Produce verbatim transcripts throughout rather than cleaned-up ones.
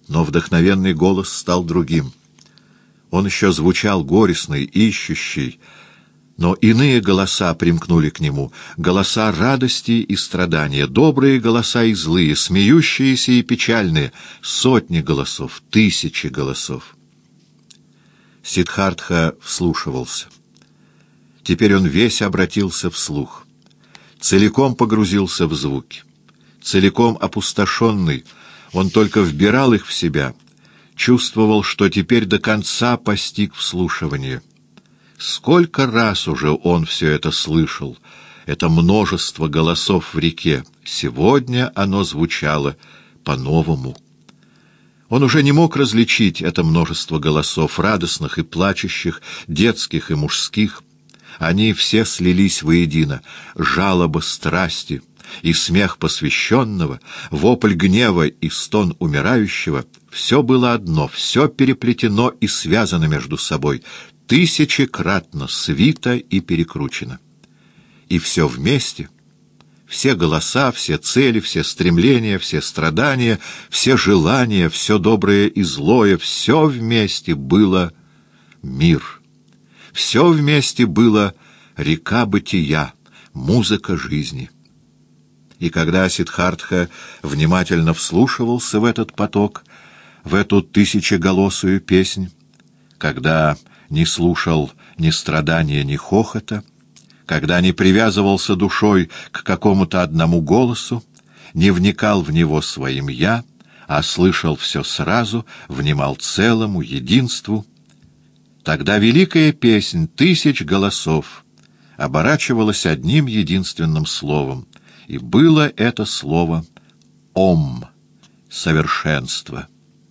Но вдохновенный голос стал другим. Он еще звучал горестный, ищущий, но иные голоса примкнули к нему, голоса радости и страдания, добрые голоса и злые, смеющиеся и печальные, сотни голосов, тысячи голосов. Сиддхартха вслушивался. Теперь он весь обратился вслух, целиком погрузился в звуки. Целиком опустошенный, он только вбирал их в себя, чувствовал, что теперь до конца постиг вслушивание. Сколько раз уже он все это слышал, это множество голосов в реке. Сегодня оно звучало по-новому. Он уже не мог различить это множество голосов, радостных и плачущих, детских и мужских. Они все слились воедино, жалоба страсти и смех посвященного, вопль гнева и стон умирающего — все было одно, все переплетено и связано между собой, тысячекратно свито и перекручено. И все вместе, все голоса, все цели, все стремления, все страдания, все желания, все доброе и злое, все вместе было мир. Все вместе было река бытия, музыка жизни. И когда Сиддхартха внимательно вслушивался в этот поток, в эту тысячеголосую песнь, когда не слушал ни страдания, ни хохота, когда не привязывался душой к какому-то одному голосу, не вникал в него своим «я», а слышал все сразу, внимал целому, единству, тогда великая песнь тысяч голосов оборачивалась одним единственным словом, и было это слово «Ом» — совершенство.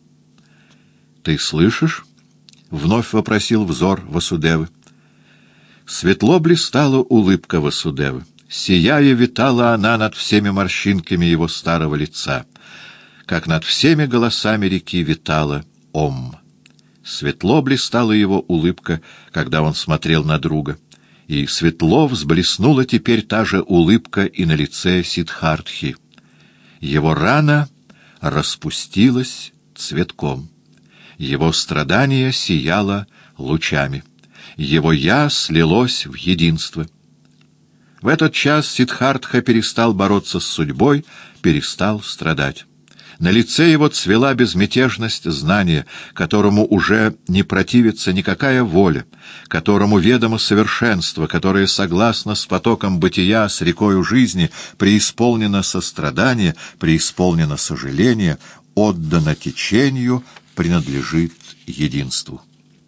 «Ты слышишь?» — вновь вопросил взор Васудевы. Светло блистала улыбка Васудевы. Сияя витала она над всеми морщинками его старого лица, как над всеми голосами реки витала Ом. Светло блистала его улыбка, когда он смотрел на друга, и светло взблеснула теперь та же улыбка и на лице Сиддхартхи. Его рана распустилась цветком. Его страдание сияло лучами. Его «я» слилось в единство. В этот час Сиддхартха перестал бороться с судьбой, перестал страдать. На лице его цвела безмятежность знания, которому уже не противится никакая воля, которому ведомо совершенство, которое согласно с потоком бытия, с рекою жизни, преисполнено сострадание, преисполнено сожаление, отдано течению, принадлежит единству.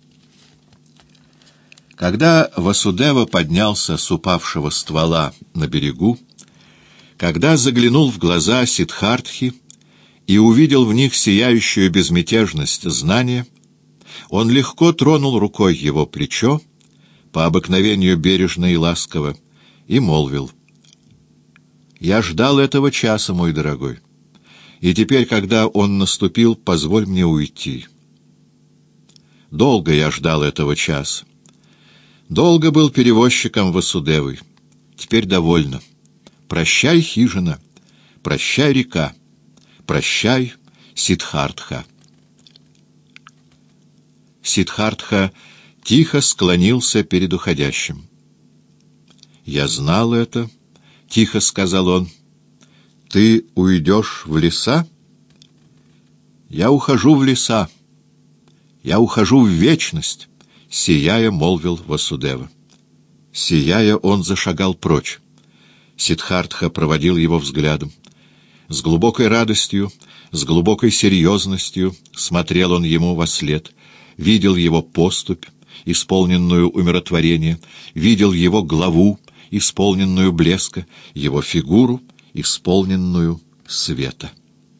Когда Васудева поднялся с упавшего ствола на берегу, когда заглянул в глаза Сиддхартхи и увидел в них сияющую безмятежность знания, он легко тронул рукой его плечо, по обыкновению бережно и ласково, и молвил: «Я ждал этого часа, мой дорогой, и теперь, когда он наступил, позволь мне уйти. Долго я ждал этого часа. Долго был перевозчиком Васудевы. Теперь довольно. Прощай, хижина, прощай, река, прощай, Сиддхартха». Сиддхартха тихо склонился перед уходящим. «Я знал это», — тихо сказал он. «Ты уйдешь в леса?» «Я ухожу в леса. Я ухожу в вечность», — сияя молвил Васудева. Сияя, он зашагал прочь. Сиддхартха проводил его взглядом. С глубокой радостью, с глубокой серьезностью смотрел он ему вослед, видел его поступь, исполненную умиротворения, видел его главу, исполненную блеска, его фигуру, исполненную света.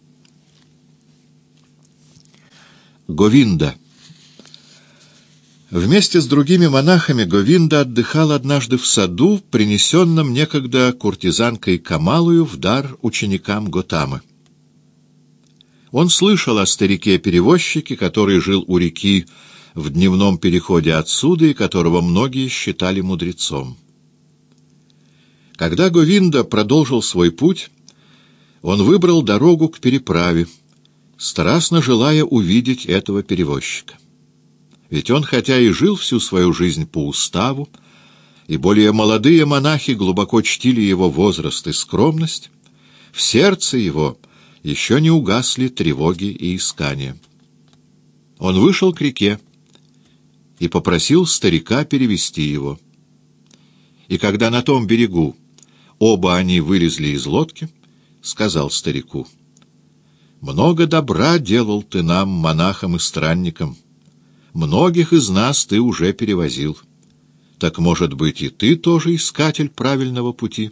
Говинда. Вместе с другими монахами Говинда отдыхал однажды в саду, принесенном некогда куртизанкой Камалою в дар ученикам Готамы. Он слышал о старике-перевозчике, который жил у реки в дневном переходе отсюда и которого многие считали мудрецом. Когда Говинда продолжил свой путь, он выбрал дорогу к переправе страстно желая увидеть этого перевозчика. Ведь он, хотя и жил всю свою жизнь по уставу, и более молодые монахи глубоко чтили его возраст и скромность, в сердце его еще не угасли тревоги и искания. Он вышел к реке и попросил старика перевести его. И когда на том берегу оба они вылезли из лодки, сказал старику: «Много добра делал ты нам, монахам и странникам. Многих из нас ты уже перевозил. Так, может быть, и ты тоже искатель правильного пути?»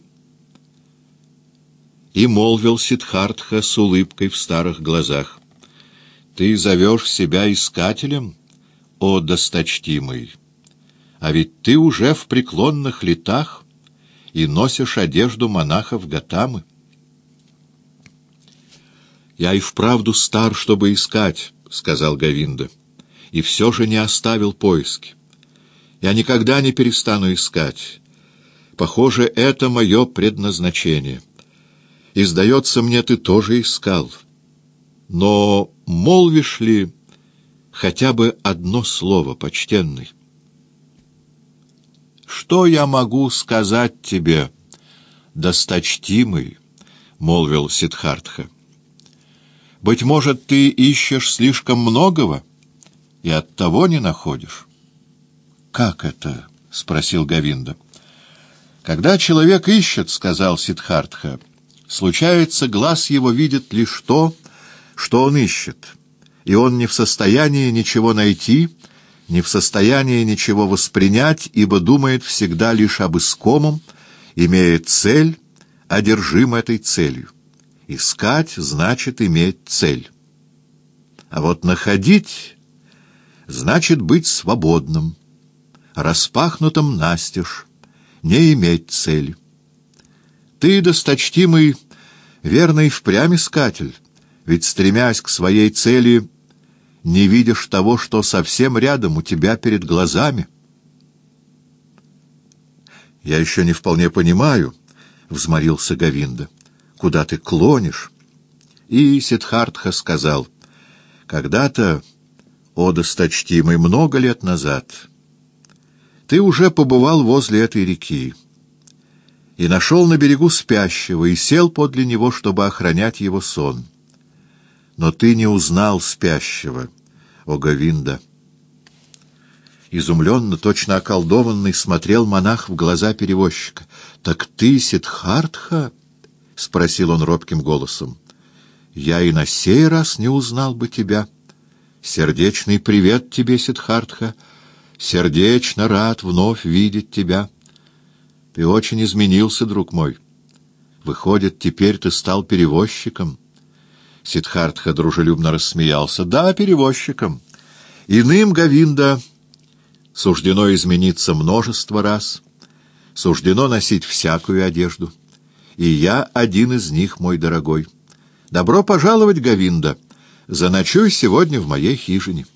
И молвил Сиддхартха с улыбкой в старых глазах: «Ты зовешь себя искателем, о досточтимый, а ведь ты уже в преклонных летах и носишь одежду монахов Готамы». «Я и вправду стар, чтобы искать», — сказал Говинда, — «и все же не оставил поиски. Я никогда не перестану искать. Похоже, это мое предназначение. И, сдается мне, ты тоже искал. Но молвишь ли хотя бы одно слово, почтенный?» «Что я могу сказать тебе, досточтимый?» — молвил Сиддхартха. «Быть может, ты ищешь слишком многого и оттого не находишь». «Как это?» — спросил Говинда. «Когда человек ищет, — сказал Сиддхартха, — случается, глаз его видит лишь то, что он ищет, и он не в состоянии ничего найти, не в состоянии ничего воспринять, ибо думает всегда лишь об искомом, имея цель, одержим этой целью. Искать значит иметь цель. А вот находить значит быть свободным, распахнутым настежь, не иметь цели. Ты, досточтимый, верный впрямь искатель, ведь, стремясь к своей цели, не видишь того, что совсем рядом у тебя перед глазами». «Я еще не вполне понимаю», — взмолился Говинда, — «куда ты клонишь?» И Сиддхартха сказал: «Когда-то, о досточтимый, много лет назад, ты уже побывал возле этой реки и нашел на берегу спящего и сел подле него, чтобы охранять его сон. Но ты не узнал спящего, о Говинда». Изумленно, точно околдованный, смотрел монах в глаза перевозчика. «Так ты Сиддхартха?» — спросил он робким голосом. «Я и на сей раз не узнал бы тебя. Сердечный привет тебе, Сиддхартха. Сердечно рад вновь видеть тебя. Ты очень изменился, друг мой. Выходит, теперь ты стал перевозчиком». Сиддхартха дружелюбно рассмеялся. «Да, перевозчиком. Иным, Говинда, суждено измениться множество раз, суждено носить всякую одежду. И я один из них, мой дорогой. Добро пожаловать, Говинда. Заночуй сегодня в моей хижине».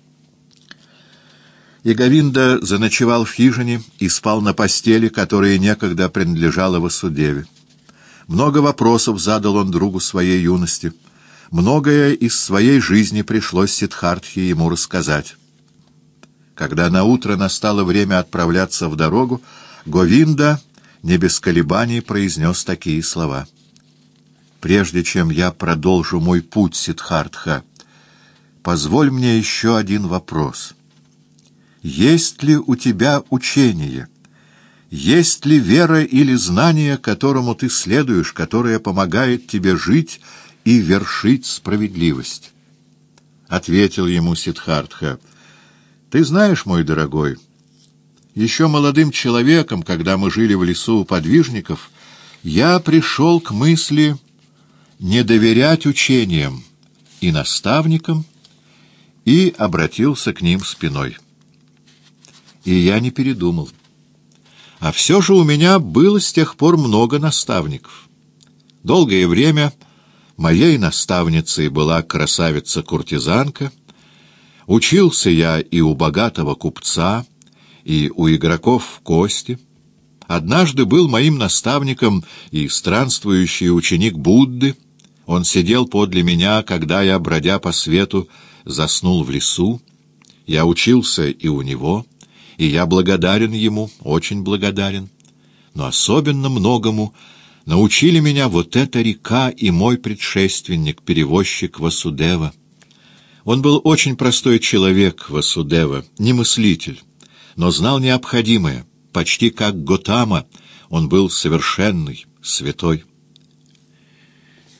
И Говинда заночевал в хижине и спал на постели, которая некогда принадлежала Васудеве. Много вопросов задал он другу своей юности. Многое из своей жизни пришлось Сиддхартхе ему рассказать. Когда наутро настало время отправляться в дорогу, Говинда не без колебаний произнес такие слова: «Прежде чем я продолжу мой путь, Сиддхартха, позволь мне еще один вопрос. Есть ли у тебя учение? Есть ли вера или знание, которому ты следуешь, которое помогает тебе жить и вершить справедливость?» Ответил ему Сиддхартха: «Ты знаешь, мой дорогой, еще молодым человеком, когда мы жили в лесу у подвижников, я пришел к мысли не доверять учениям и наставникам и обратился к ним спиной. И я не передумал. А все же у меня было с тех пор много наставников. Долгое время моей наставницей была красавица-куртизанка. Учился я и у богатого купца, и у игроков в кости. Однажды был моим наставником и странствующий ученик Будды, Он сидел подле меня, когда я, бродя по свету, заснул в лесу. Я учился и у него, и я благодарен ему, очень благодарен. Но особенно многому научили меня вот эта река и мой предшественник, перевозчик Васудева. Он был очень простой человек, Васудева, не мыслитель, но знал необходимое, почти как Готама, он был совершенный, святой.